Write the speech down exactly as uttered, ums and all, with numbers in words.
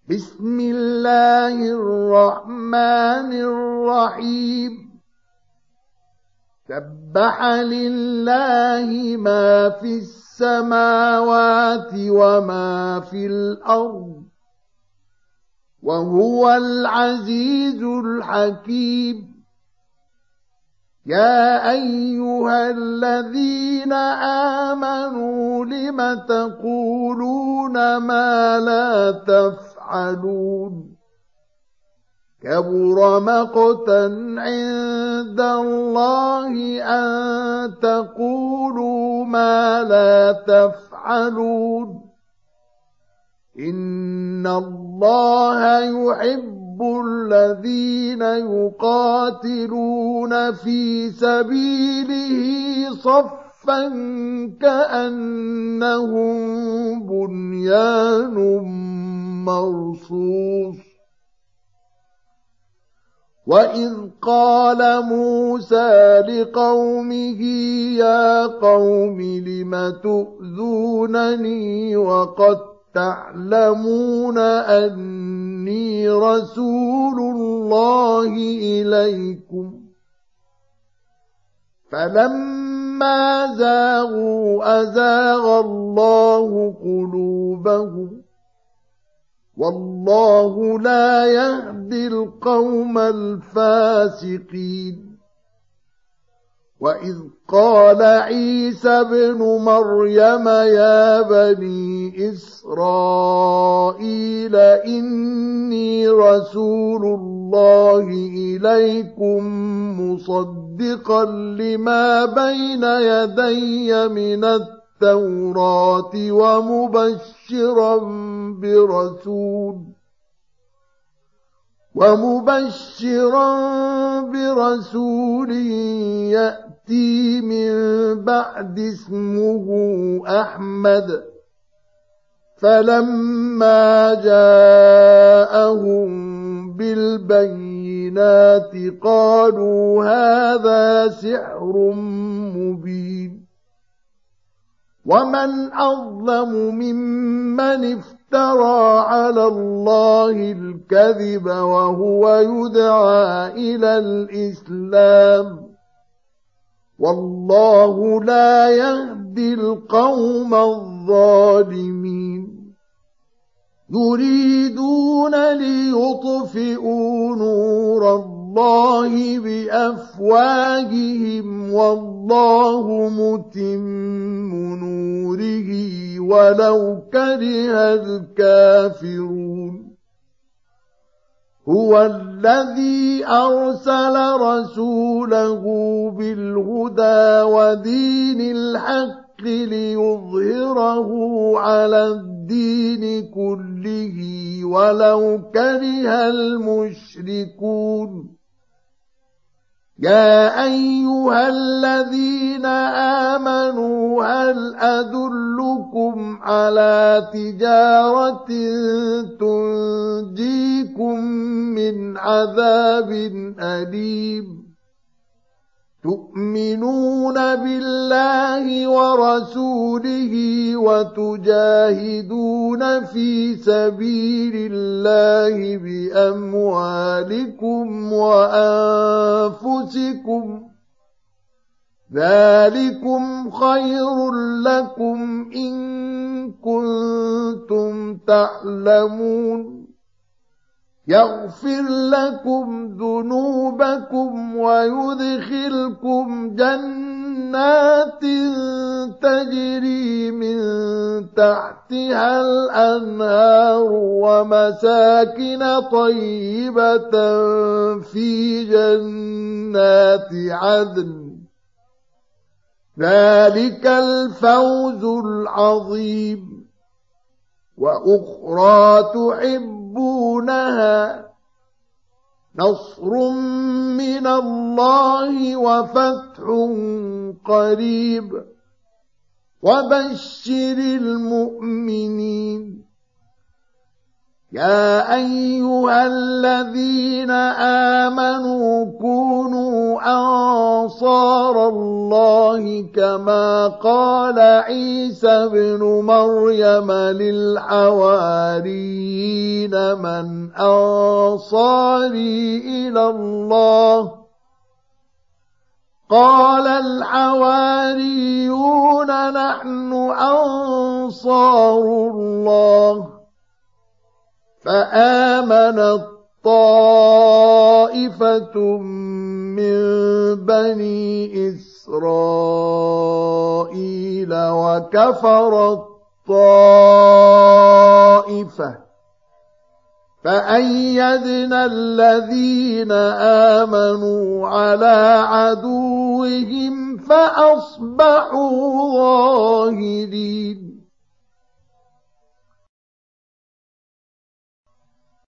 بسم الله الرحمن الرحيم سبح لله ما في السماوات وما في الأرض وهو العزيز الحكيم يا أيها الذين آمنوا لم تقولون ما لا تفعلون كبر مقتا عند الله أن تقولوا ما لا تفعلون إن الله يحب الذين يقاتلون في سبيله صفا كأنهم بنيان مرصوص وإذ قال موسى لقومه يا قوم لم تؤذونني وقد تعلمون أني رسول الله إليكم فلما زاغوا أزاغ الله قلوبهم والله لا يهدي القوم الفاسقين وإذ قال عيسى ابن مريم يا بني إسرائيل إني رسول الله إليكم مصدقا لما بين يدي من التوراة ومبشرا برسول ومبشرا برسول يأتي من بعد اسمه أحمد فلما جاءهم بالبينات قالوا هذا سحر مبين ومن أظلم ممن افترى على الله الكذب وهو يدعى إلى الإسلام والله لا يهدي القوم الظالمين يريدون ليطفئوا نور الله بأفواههم والله متم نوره ولو كره الكافرون هو الذي أرسل رسوله بالهدى ودين الحق ليظهره على الدين كله ولو كره المشركون يا أيها الذين آمنوا هل أدلكم على تجارة تنجيكم من عذاب أليم تؤمنون بالله ورسوله وتجاهدون في سبيل الله بأموالكم وأنفسكم ذلكم خير لكم إن كنتم تعلمون يغفر لكم ذنوبكم ويدخلكم جنات تجري من تحتها الأنهار ومساكن طيبة في جنات عدن ذلك الفوز العظيم وأخرى تحبونها نصر من الله وفتح قريب وبشر المؤمنين يا أيها الذين آمنوا كونوا أنصار الله كما قال عيسى بن مريم للحواريين من أنصاري إلى الله قال الحواريون نحن أنصار الله فآمنت طائفة من بني إسرائيل وكفرت طائفة فأيدنا الذين آمنوا على عدوهم فأصبحوا ظاهرين